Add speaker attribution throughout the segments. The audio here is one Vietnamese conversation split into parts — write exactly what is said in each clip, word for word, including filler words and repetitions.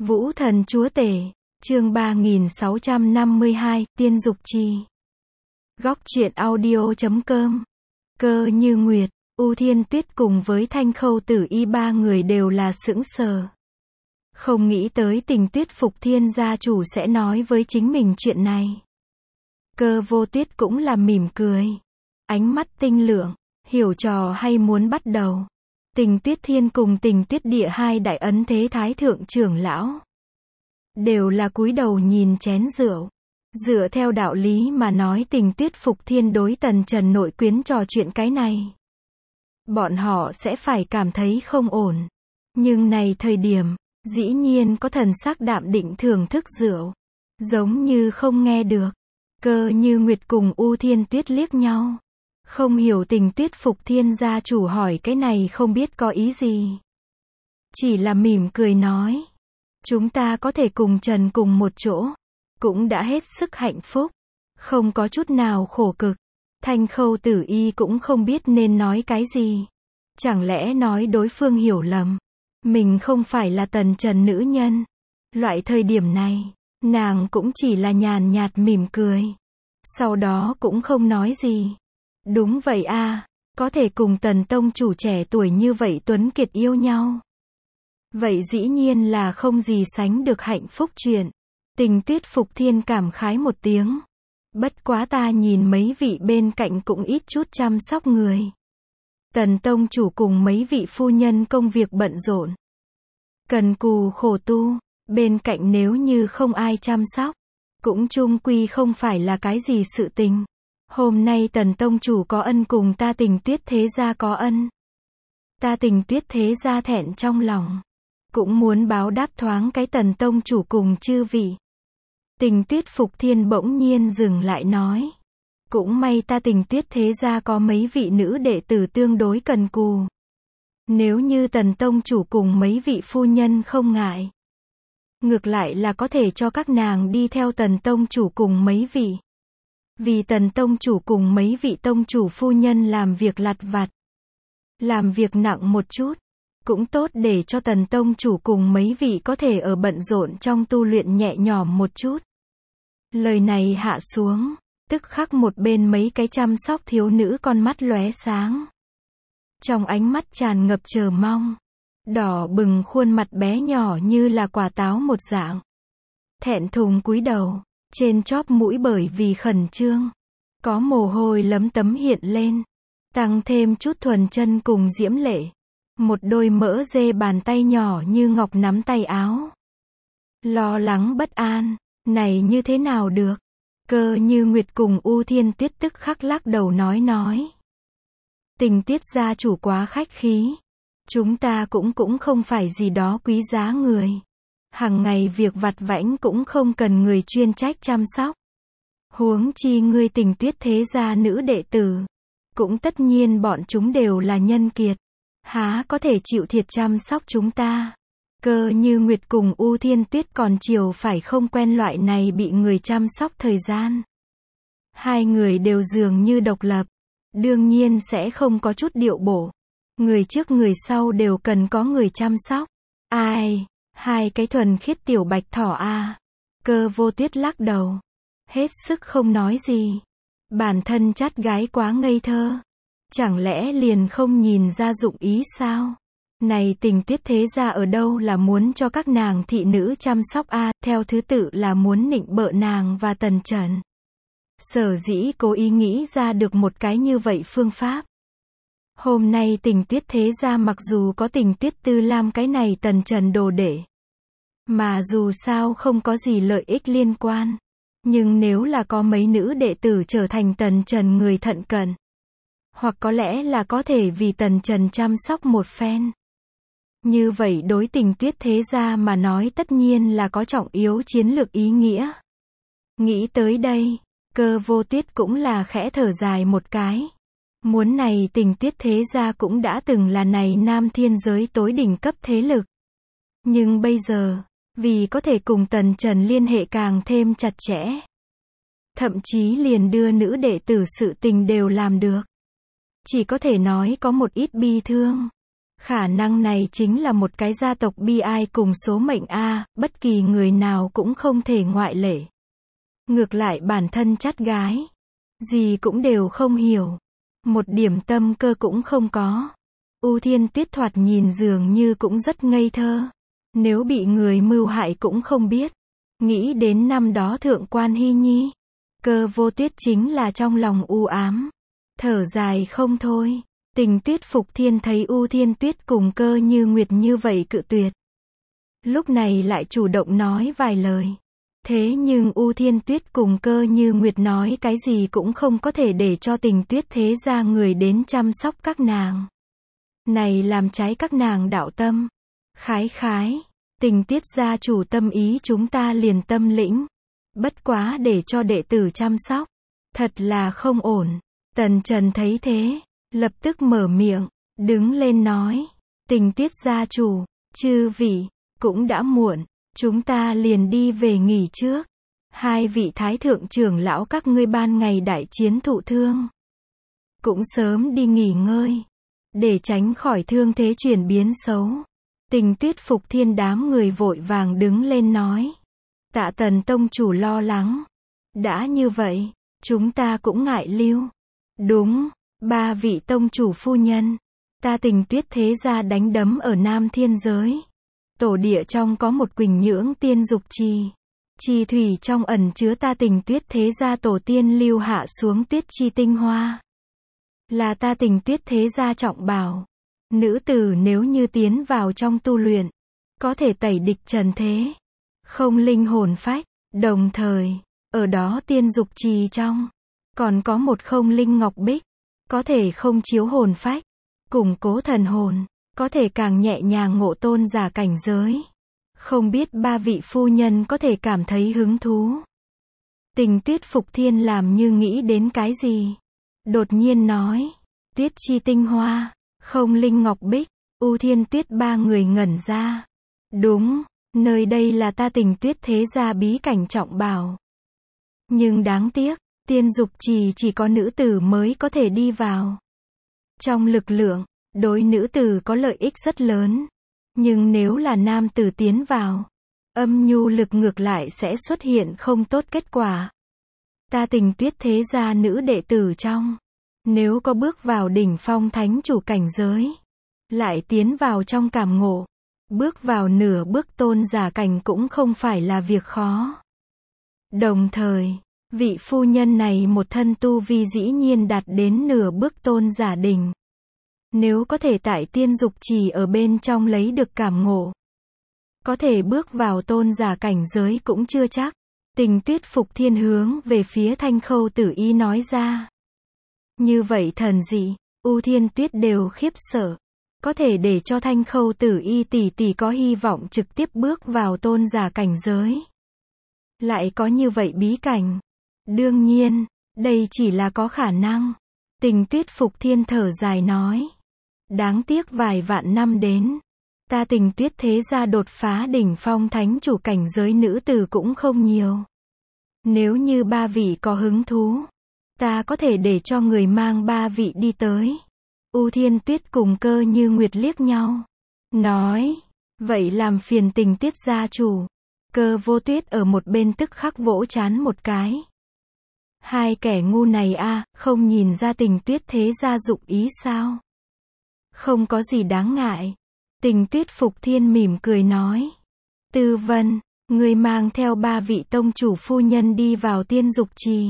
Speaker 1: Vũ thần chúa tể, chương ba nghìn sáu trăm năm mươi hai, Tiên Dục Trì. Góc truyện audio chấm com. Cơ Như Nguyệt, U Thiên Tuyết cùng với Thanh Khâu Tử Y ba người đều là sững sờ. Không nghĩ tới Tình Tuyết Phục Thiên gia chủ sẽ nói với chính mình chuyện này. Cơ Vô Tuyết cũng là mỉm cười. Ánh mắt tinh lượng, hiểu trò hay muốn bắt đầu. Tình Tuyết Thiên cùng Tình Tuyết Địa hai đại ấn thế thái thượng trưởng lão đều là cúi đầu nhìn chén rượu. Dựa theo đạo lý mà nói Tình Tuyết Phục Thiên đối Tần Trần nội quyến trò chuyện cái này, bọn họ sẽ phải cảm thấy không ổn. Nhưng này thời điểm, dĩ nhiên có thần sắc đạm định thưởng thức rượu, giống như không nghe được. Cơ Như Nguyệt cùng U Thiên Tuyết liếc nhau. Không hiểu Tình Tuyết Phục Thiên gia chủ hỏi cái này không biết có ý gì. Chỉ là mỉm cười nói. Chúng ta có thể cùng Trần cùng một chỗ. Cũng đã hết sức hạnh phúc. Không có chút nào khổ cực. Thanh Khâu Tử Y cũng không biết nên nói cái gì. Chẳng lẽ nói đối phương hiểu lầm. Mình không phải là Tần Trần nữ nhân. Loại thời điểm này, nàng cũng chỉ là nhàn nhạt mỉm cười. Sau đó cũng không nói gì. Đúng vậy a, có thể cùng Tần tông chủ trẻ tuổi như vậy tuấn kiệt yêu nhau. Vậy dĩ nhiên là không gì sánh được hạnh phúc chuyện. Tình Tuyết Phục Thiên cảm khái một tiếng. Bất quá ta nhìn mấy vị bên cạnh cũng ít chút chăm sóc người. Tần tông chủ cùng mấy vị phu nhân công việc bận rộn. Cần cù khổ tu, bên cạnh nếu như không ai chăm sóc, cũng chung quy không phải là cái gì sự tình. Hôm nay Tần tông chủ có ân cùng ta Tình Tuyết thế gia có ân. Ta Tình Tuyết thế gia thẹn trong lòng. Cũng muốn báo đáp thoáng cái Tần tông chủ cùng chư vị. Tình Tuyết Phục Thiên bỗng nhiên dừng lại nói. Cũng may ta Tình Tuyết thế gia có mấy vị nữ đệ tử tương đối cần cù. Nếu như Tần tông chủ cùng mấy vị phu nhân không ngại, ngược lại là có thể cho các nàng đi theo Tần tông chủ cùng mấy vị. Vì Tần tông chủ cùng mấy vị tông chủ phu nhân làm việc lặt vặt, làm việc nặng một chút, cũng tốt để cho Tần tông chủ cùng mấy vị có thể ở bận rộn trong tu luyện nhẹ nhõm một chút. Lời này hạ xuống, tức khắc một bên mấy cái chăm sóc thiếu nữ con mắt lóe sáng. Trong ánh mắt tràn ngập chờ mong, đỏ bừng khuôn mặt bé nhỏ như là quả táo một dạng. Thẹn thùng cúi đầu, trên chóp mũi bởi vì khẩn trương, có mồ hôi lấm tấm hiện lên, tăng thêm chút thuần chân cùng diễm lệ. Một đôi mỡ dê bàn tay nhỏ như ngọc nắm tay áo. Lo lắng bất an, này như thế nào được? Cơ Như Nguyệt cùng U Thiên Tuyết tức khắc lắc đầu nói nói. Tình Tuyết gia chủ quá khách khí. Chúng ta cũng cũng không phải gì đó quý giá người. Hằng ngày việc vặt vãnh cũng không cần người chuyên trách chăm sóc. Huống chi ngươi Tình Tuyết thế gia nữ đệ tử. Cũng tất nhiên bọn chúng đều là nhân kiệt. Há có thể chịu thiệt chăm sóc chúng ta. Cơ Như Nguyệt cùng U Thiên Tuyết còn chiều phải không quen loại này bị người chăm sóc thời gian. Hai người đều dường như độc lập. Đương nhiên sẽ không có chút điệu bộ. Người trước người sau đều cần có người chăm sóc. Ai, hai cái thuần khiết tiểu bạch thỏ a. Cơ Vô Tuyết lắc đầu. Hết sức không nói gì. Bản thân chát gái quá ngây thơ. Chẳng lẽ liền không nhìn ra dụng ý sao? Này Tình Tuyết thế gia ở đâu là muốn cho các nàng thị nữ chăm sóc a, à, theo thứ tự là muốn nịnh bợ nàng và Tần Trần. Sở dĩ cố ý nghĩ ra được một cái như vậy phương pháp. Hôm nay Tình Tuyết thế gia mặc dù có Tình Tuyết Tư Lam cái này Tần Trần đồ đệ, mà dù sao không có gì lợi ích liên quan. Nhưng nếu là có mấy nữ đệ tử trở thành Tần Trần người thận cận, hoặc có lẽ là có thể vì Tần Trần chăm sóc một phen. Như vậy đối Tình Tuyết thế gia mà nói tất nhiên là có trọng yếu chiến lược ý nghĩa. Nghĩ tới đây, Cơ Vô Tuyết cũng là khẽ thở dài một cái. Muốn này Tình Tuyết thế gia cũng đã từng là này nam thiên giới tối đỉnh cấp thế lực. Nhưng bây giờ, vì có thể cùng Tần Trần liên hệ càng thêm chặt chẽ, thậm chí liền đưa nữ đệ tử sự tình đều làm được. Chỉ có thể nói có một ít bi thương. Khả năng này chính là một cái gia tộc bi ai cùng số mệnh a, bất kỳ người nào cũng không thể ngoại lệ. Ngược lại bản thân chắt gái, gì cũng đều không hiểu, một điểm tâm cơ cũng không có. U Thiên Tuyết thoạt nhìn dường như cũng rất ngây thơ, nếu bị người mưu hại cũng không biết. Nghĩ đến năm đó thượng quan Hy Nhi, Cơ Vô Tuyết chính là trong lòng u ám, thở dài không thôi. Tình Tuyết Phục Thiên thấy U Thiên Tuyết cùng Cơ Như Nguyệt như vậy cự tuyệt, lúc này lại chủ động nói vài lời. Thế nhưng U Thiên Tuyết cùng Cơ Như Nguyệt nói cái gì cũng không có thể để cho Tình Tuyết thế gia người đến chăm sóc các nàng. Này làm trái các nàng đạo tâm. Khái khái, Tình Tuyết gia chủ tâm ý chúng ta liền tâm lĩnh. Bất quá để cho đệ tử chăm sóc, thật là không ổn. Tần Trần thấy thế, lập tức mở miệng, đứng lên nói, Tình Tuyết gia chủ, chư vị, cũng đã muộn, chúng ta liền đi về nghỉ trước. Hai vị thái thượng trưởng lão các ngươi ban ngày đại chiến thụ thương, cũng sớm đi nghỉ ngơi, để tránh khỏi thương thế chuyển biến xấu. Tình Tuyết Phục Thiên đám người vội vàng đứng lên nói, Tạ Tần tông chủ lo lắng. Đã như vậy, chúng ta cũng ngại lưu. Đúng, ba vị tông chủ phu nhân, ta Tình Tuyết thế gia đánh đấm ở Nam Thiên giới. Tổ địa trong có một Quỳnh Nhưỡng tiên dục trì. Trì thủy trong ẩn chứa ta Tình Tuyết thế gia tổ tiên lưu hạ xuống tuyết chi tinh hoa. Là ta Tình Tuyết thế gia trọng bảo. Nữ tử nếu như tiến vào trong tu luyện, có thể tẩy địch trần thế, không linh hồn phách. Đồng thời, ở đó tiên dục trì trong, còn có một không linh ngọc bích, có thể không chiếu hồn phách, củng cố thần hồn, có thể càng nhẹ nhàng ngộ tôn giả cảnh giới. Không biết ba vị phu nhân có thể cảm thấy hứng thú. Tình Tuyết Phục Thiên làm như nghĩ đến cái gì, đột nhiên nói, tuyết chi tinh hoa, không linh ngọc bích. U Thiên Tuyết ba người ngẩn ra. Đúng, nơi đây là ta Tình Tuyết thế gia bí cảnh trọng bảo. Nhưng đáng tiếc, tiên dục trì chỉ có nữ tử mới có thể đi vào. Trong lực lượng, đối nữ tử có lợi ích rất lớn. Nhưng nếu là nam tử tiến vào, âm nhu lực ngược lại sẽ xuất hiện không tốt kết quả. Ta Tình Tuyết thế gia nữ đệ tử trong, nếu có bước vào đỉnh phong thánh chủ cảnh giới, lại tiến vào trong cảm ngộ, bước vào nửa bước tôn giả cảnh cũng không phải là việc khó. Đồng thời, vị phu nhân này một thân tu vi dĩ nhiên đạt đến nửa bước tôn giả đỉnh. Nếu có thể tại tiên dục trì ở bên trong lấy được cảm ngộ, có thể bước vào tôn giả cảnh giới cũng chưa chắc. Tình Tuyết Phục Thiên hướng về phía Thanh Khâu Tử Y nói ra. Như vậy thần dị, U Thiên Tuyết đều khiếp sợ. Có thể để cho Thanh Khâu Tử Y tỷ tỷ có hy vọng trực tiếp bước vào tôn giả cảnh giới. Lại có như vậy bí cảnh. Đương nhiên, đây chỉ là có khả năng. Tình Tuyết Phục Thiên thở dài nói. Đáng tiếc vài vạn năm đến, ta Tình Tuyết thế gia đột phá đỉnh phong thánh chủ cảnh giới nữ tử cũng không nhiều. Nếu như ba vị có hứng thú, ta có thể để cho người mang ba vị đi tới. U Thiên Tuyết cùng Cơ Như Nguyệt liếc nhau, nói, vậy làm phiền Tình Tuyết gia chủ. Cơ Vô Tuyết ở một bên tức khắc vỗ trán một cái. Hai kẻ ngu này a, không nhìn ra Tình Tuyết thế gia dụng ý sao? Không có gì đáng ngại. Tình Tuyết Phục Thiên mỉm cười nói. Tư Vân, người mang theo ba vị tông chủ phu nhân đi vào tiên dục trì.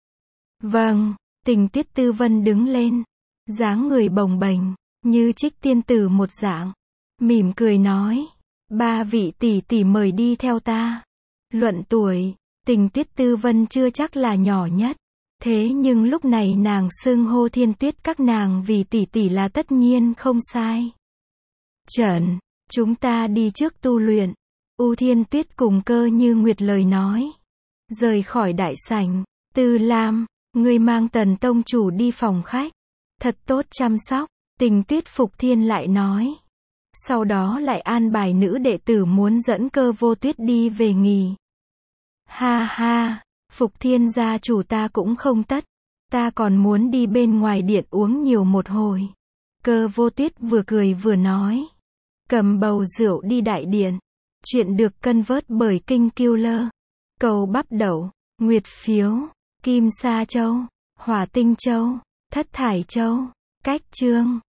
Speaker 1: Vâng, Tình Tuyết Tư Vân đứng lên, dáng người bồng bềnh, như trích tiên tử một dạng, mỉm cười nói, ba vị tỷ tỷ mời đi theo ta. Luận tuổi, Tình Tuyết Tư Vân chưa chắc là nhỏ nhất, thế nhưng lúc này nàng xưng hô Thiên Tuyết các nàng vì tỷ tỷ là tất nhiên không sai. Trần, chúng ta đi trước tu luyện. U Thiên Tuyết cùng Cơ Như Nguyệt lời nói, rời khỏi đại sảnh. Tư Lam, ngươi mang Tần tông chủ đi phòng khách, thật tốt chăm sóc. Tình Tuyết Phục Thiên lại nói. Sau đó lại an bài nữ đệ tử muốn dẫn Cơ Vô Tuyết đi về nghỉ. Ha ha, Phục Thiên gia chủ ta cũng không tất, ta còn muốn đi bên ngoài điện uống nhiều một hồi. Cơ Vô Tuyết vừa cười vừa nói. Cầm bầu rượu đi đại điện. Chuyện được cân vớt bởi Kinh Killer. Cầu Bắp Đậu, Nguyệt Phiếu, Kim Sa Châu, Hỏa Tinh Châu, Thất Thải Châu, Cách Chương.